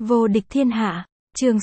Vô địch thiên hạ, chương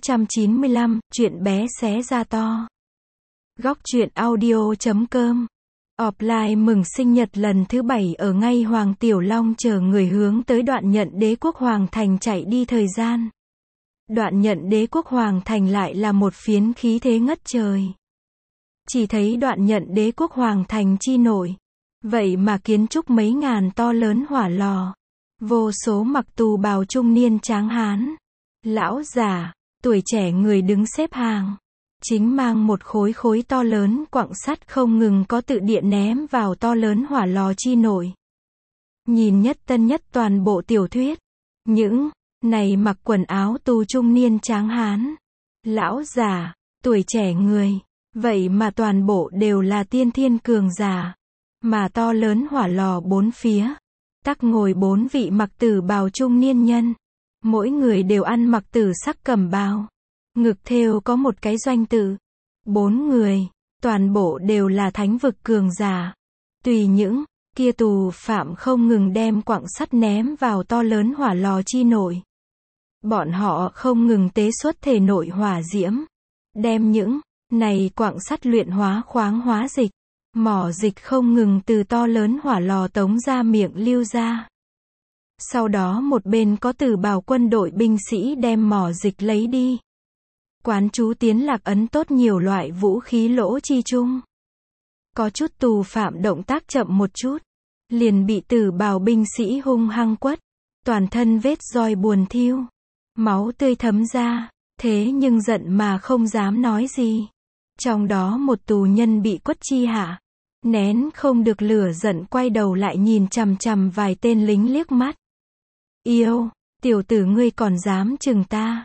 695, chuyện bé xé ra to. Góc truyện audio.com. Offline mừng sinh nhật lần thứ 7 ở ngay Hoàng Tiểu Long chờ người hướng tới Đoạn Nhận Đế quốc Hoàng Thành chạy đi thời gian. Đoạn Nhận Đế quốc Hoàng Thành lại là một phiến khí thế ngất trời. Chỉ thấy Đoạn Nhận Đế quốc Hoàng Thành chi nổi. Vậy mà kiến trúc mấy ngàn to lớn hỏa lò. Vô số mặc tù bào trung niên tráng hán, lão già, tuổi trẻ người đứng xếp hàng. Chính mang một khối khối to lớn quặng sắt không ngừng có tự điện ném vào to lớn hỏa lò chi nổi. Nhìn nhất tân nhất toàn bộ tiểu thuyết. Những này mặc quần áo tù trung niên tráng hán, lão già, tuổi trẻ người. Vậy mà toàn bộ đều là tiên thiên cường giả. Mà to lớn hỏa lò bốn phía tắc ngồi 4 vị mặc tử bào trung niên nhân. Mỗi người đều ăn mặc tử sắc cẩm bào. Ngực thêu có một cái doanh tự. 4 người, toàn bộ đều là thánh vực cường giả. Tùy những kia tù phạm không ngừng đem quặng sắt ném vào to lớn hỏa lò chi nổi. Bọn họ không ngừng tế xuất thể nội hỏa diễm. Đem những này quặng sắt luyện hóa khoáng hóa dịch. Mỏ dịch không ngừng từ to lớn hỏa lò tống ra miệng lưu ra. Sau đó một bên có tử bào quân đội binh sĩ đem mỏ dịch lấy đi. Quán chú tiến lạc ấn tốt nhiều loại vũ khí lỗ chi chung. Có chút tù phạm động tác chậm một chút. Liền bị tử bào binh sĩ hung hăng quất. Toàn thân vết roi buồn thiêu. Máu tươi thấm ra. Thế nhưng giận mà không dám nói gì. Trong đó một tù nhân bị quất chi hạ. Nén không được lửa giận quay đầu lại nhìn chằm chằm vài tên lính liếc mắt. Yêu, tiểu tử ngươi còn dám chừng ta.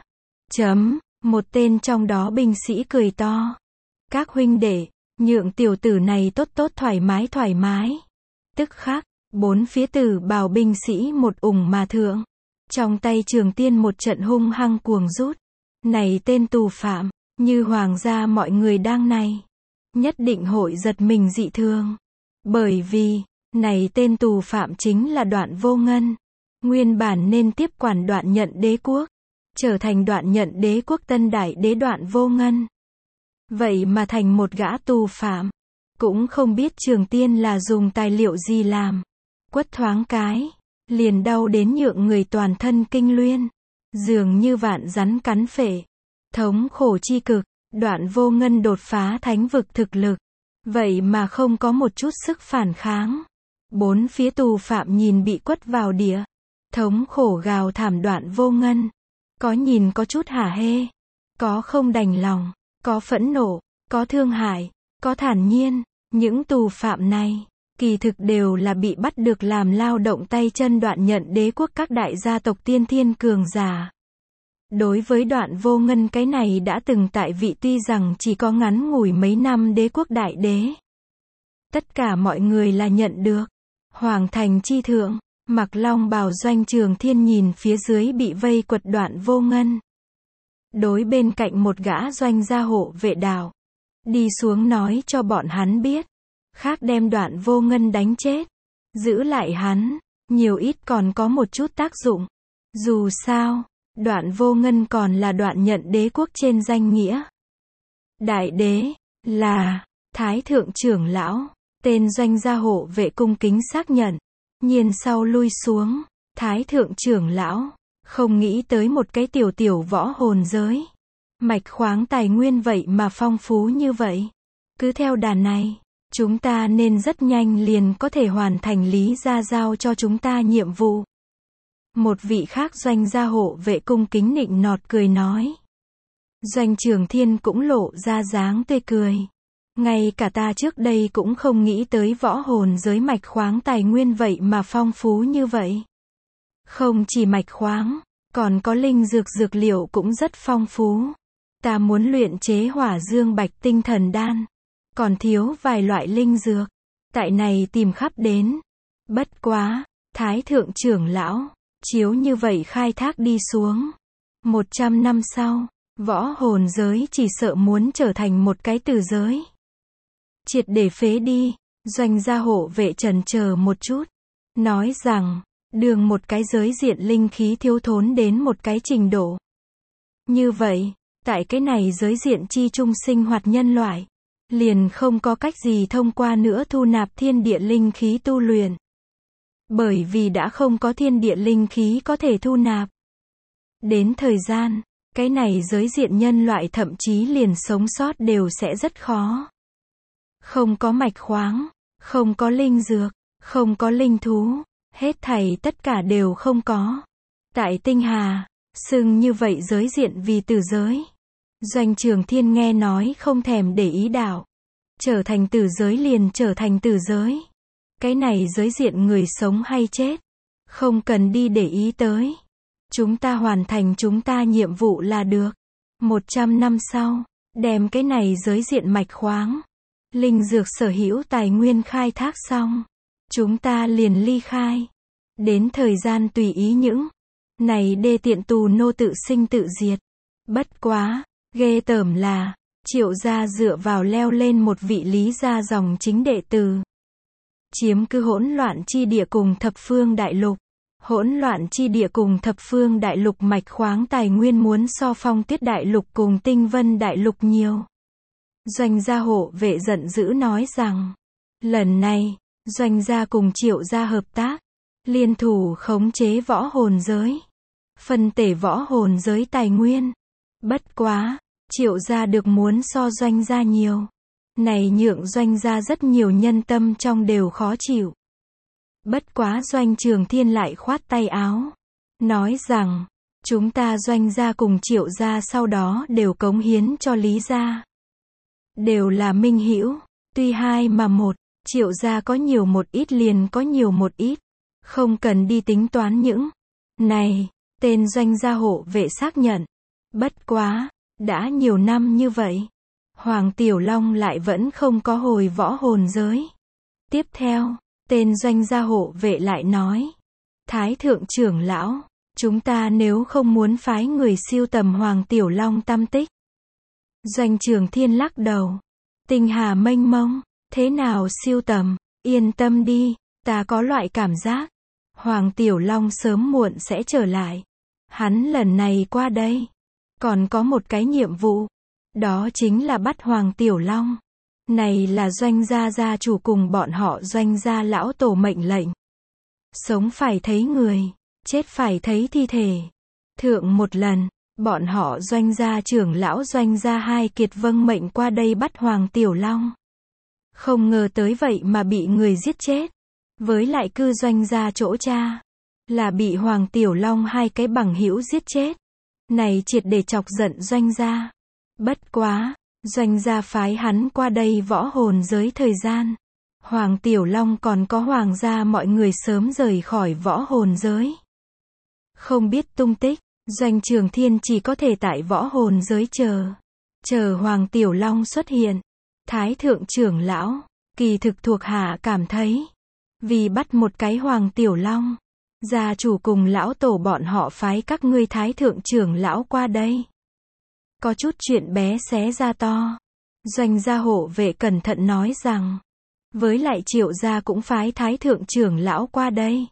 Một tên trong đó binh sĩ cười to. Các huynh đệ, nhượng tiểu tử này tốt tốt thoải mái. Tức khắc, 4 phía tử bào binh sĩ một ủng mà thượng. Trong tay trường tiên một trận hung hăng cuồng rút. Này tên tù phạm, như hoàng gia mọi người đang này. Nhất định hội giật mình dị thường. Bởi vì, này tên tù phạm chính là Đoạn Vô Ngân. Nguyên bản nên tiếp quản Đoạn Nhận Đế quốc. Trở thành Đoạn Nhận Đế quốc tân đại đế Đoạn Vô Ngân. Vậy mà thành một gã tù phạm. Cũng không biết trường tiên là dùng tài liệu gì làm. Quất thoáng cái. Liền đau đến nhượng người toàn thân kinh luyên. Dường như vạn rắn cắn phệ. Thống khổ chi cực. Đoạn Vô Ngân đột phá thánh vực thực lực. Vậy mà không có một chút sức phản kháng. 4 phía tù phạm nhìn bị quất vào địa. Thống khổ gào thảm Đoạn Vô Ngân. Có nhìn có chút hả hê. Có không đành lòng. Có phẫn nộ. Có thương hại. Có thản nhiên. Những tù phạm này, kỳ thực đều là bị bắt được làm lao động tay chân Đoạn Nhận Đế quốc các đại gia tộc tiên thiên cường giả. Đối với Đoạn Vô Ngân cái này đã từng tại vị tuy rằng chỉ có ngắn ngủi mấy năm đế quốc đại đế. Tất cả mọi người là nhận được. Hoàng thành chi thượng, mặc long bào Doanh Trường Thiên nhìn phía dưới bị vây quật Đoạn Vô Ngân. Đối bên cạnh một gã doanh gia hộ vệ đảo. Đi xuống nói cho bọn hắn biết. Khác đem Đoạn Vô Ngân đánh chết. Giữ lại hắn, nhiều ít còn có một chút tác dụng. Dù sao, Đoạn Vô Ngân còn là Đoạn Nhận Đế quốc trên danh nghĩa. Đại đế, là, Thái Thượng trưởng lão, tên doanh gia hộ vệ cung kính xác nhận. Nhiên sau lui xuống, Thái Thượng trưởng lão, không nghĩ tới một cái tiểu võ hồn giới. Mạch khoáng tài nguyên vậy mà phong phú như vậy. Cứ theo đà này, chúng ta nên rất nhanh liền có thể hoàn thành Lý gia giao cho chúng ta nhiệm vụ. Một vị khác doanh gia hộ vệ cung kính nịnh nọt cười nói. Doanh Trường Thiên cũng lộ ra dáng tươi cười. Ngay cả ta trước đây cũng không nghĩ tới võ hồn giới mạch khoáng tài nguyên vậy mà phong phú như vậy. Không chỉ mạch khoáng, còn có linh dược liệu cũng rất phong phú. Ta muốn luyện chế Hỏa Dương Bạch Tinh Thần Đan. Còn thiếu vài loại linh dược. Tại này tìm khắp đến. Bất quá, Thái Thượng trưởng lão. Chiếu như vậy khai thác đi xuống. 100 năm sau, võ hồn giới chỉ sợ muốn trở thành một cái tử giới. Triệt để phế đi. Doanh gia hộ vệ chần chờ một chút. Nói rằng, đường một cái giới diện linh khí thiếu thốn đến một cái trình độ. Như vậy, tại cái này giới diện chi trung sinh hoạt nhân loại, liền không có cách gì thông qua nữa thu nạp thiên địa linh khí tu luyện. Bởi vì đã không có thiên địa linh khí có thể thu nạp. Đến thời gian, cái này giới diện nhân loại thậm chí liền sống sót đều sẽ rất khó. Không có mạch khoáng, không có linh dược, không có linh thú, hết thảy tất cả đều không có. Tại tinh hà, xưng như vậy giới diện vì tử giới. Doanh Trường Thiên nghe nói không thèm để ý đạo. Trở thành tử giới liền trở thành tử giới. Cái này giới diện người sống hay chết, không cần đi để ý tới. Chúng ta hoàn thành chúng ta nhiệm vụ là được. 100 năm sau, đem cái này giới diện mạch khoáng, linh dược sở hữu tài nguyên khai thác xong, chúng ta liền ly khai. Đến thời gian tùy ý những này đê tiện tù nô tự sinh tự diệt. Bất quá, ghê tởm là, Triệu gia dựa vào leo lên một vị Lý gia dòng chính đệ tử, chiếm cứ hỗn loạn chi địa cùng thập phương đại lục. Hỗn loạn chi địa cùng thập phương đại lục mạch khoáng tài nguyên muốn so Phong Tuyết đại lục cùng Tinh Vân đại lục nhiều. Doanh gia hộ vệ giận dữ nói rằng, lần này, Doanh gia cùng Triệu gia hợp tác, liên thủ khống chế võ hồn giới, phân tể võ hồn giới tài nguyên. Bất quá, Triệu gia được muốn so Doanh gia nhiều. Này nhượng Doanh gia rất nhiều nhân tâm trong đều khó chịu. Bất quá Doanh Trường Thiên lại khoát tay áo, nói rằng, chúng ta Doanh gia cùng Triệu gia sau đó đều cống hiến cho Lý gia. Đều là minh hữu, tuy hai mà một, Triệu gia có nhiều một ít liền có nhiều một ít, không cần đi tính toán những này. Tên Doanh gia hộ vệ xác nhận. Bất quá, đã nhiều năm như vậy, Hoàng Tiểu Long lại vẫn không có hồi võ hồn giới. Tiếp theo, tên Doanh gia hộ vệ lại nói, Thái thượng trưởng lão, chúng ta nếu không muốn phái người siêu tầm Hoàng Tiểu Long tăm tích. Doanh Trường Thiên lắc đầu, tinh hà mênh mông, thế nào siêu tầm, yên tâm đi, ta có loại cảm giác, Hoàng Tiểu Long sớm muộn sẽ trở lại. Hắn lần này qua đây, còn có một cái nhiệm vụ, đó chính là bắt Hoàng Tiểu Long. Này là Doanh gia gia chủ cùng bọn họ Doanh gia lão tổ mệnh lệnh. Sống phải thấy người, chết phải thấy thi thể. Thượng một lần, bọn họ Doanh gia trưởng lão Doanh gia hai kiệt vâng mệnh qua đây bắt Hoàng Tiểu Long. Không ngờ tới vậy mà bị người giết chết. Với lại cư Doanh gia chỗ cha, là bị Hoàng Tiểu Long hai cái bằng hữu giết chết. Này triệt để chọc giận Doanh gia. Bất quá, Doanh gia phái hắn qua đây võ hồn giới thời gian, Hoàng Tiểu Long còn có Hoàng gia mọi người sớm rời khỏi võ hồn giới. Không biết tung tích, Doanh Trường Thiên chỉ có thể tại võ hồn giới chờ Hoàng Tiểu Long xuất hiện. Thái thượng trưởng lão, kỳ thực thuộc hạ cảm thấy, vì bắt một cái Hoàng Tiểu Long, gia chủ cùng lão tổ bọn họ phái các ngươi Thái thượng trưởng lão qua đây. Có chút chuyện bé xé ra to. Doanh gia hộ vệ cẩn thận nói rằng, với lại Triệu gia cũng phái Thái thượng trưởng lão qua đây.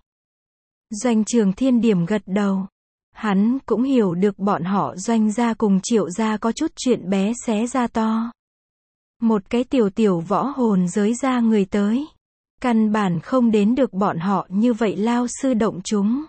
Doanh Trường Thiên điểm gật đầu. Hắn cũng hiểu được bọn họ Doanh gia cùng Triệu gia có chút chuyện bé xé ra to. Một cái tiểu võ hồn giới ra người tới, căn bản không đến được bọn họ như vậy lao sư động chúng.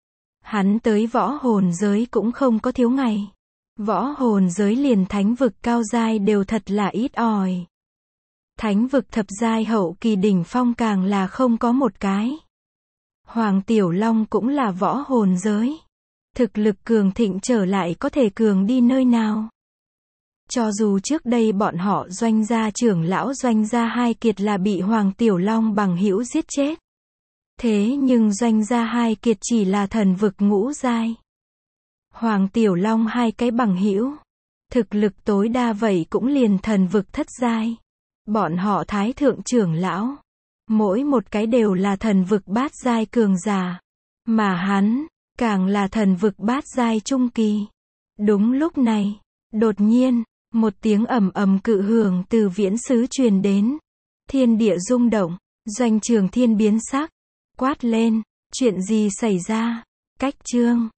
Hắn tới võ hồn giới cũng không có thiếu ngày. Võ hồn giới liền thánh vực cao giai đều thật là ít ỏi. Thánh vực thập giai hậu kỳ đỉnh phong càng là không có một cái. Hoàng Tiểu Long cũng là võ hồn giới. Thực lực cường thịnh trở lại có thể cường đi nơi nào. Cho dù trước đây bọn họ Doanh gia trưởng lão Doanh gia hai kiệt là bị Hoàng Tiểu Long bằng hữu giết chết. Thế nhưng Doanh gia hai kiệt chỉ là thần vực ngũ giai. Hoàng Tiểu Long hai cái bằng hữu, thực lực tối đa vậy cũng liền thần vực thất giai. Bọn họ Thái thượng trưởng lão, mỗi một cái đều là thần vực bát giai cường giả, mà hắn càng là thần vực bát giai trung kỳ. Đúng lúc này, đột nhiên, một tiếng ầm ầm cự hưởng từ viễn xứ truyền đến, thiên địa rung động. Doanh Trường Thiên biến sắc, quát lên, Chuyện gì xảy ra? Cách chương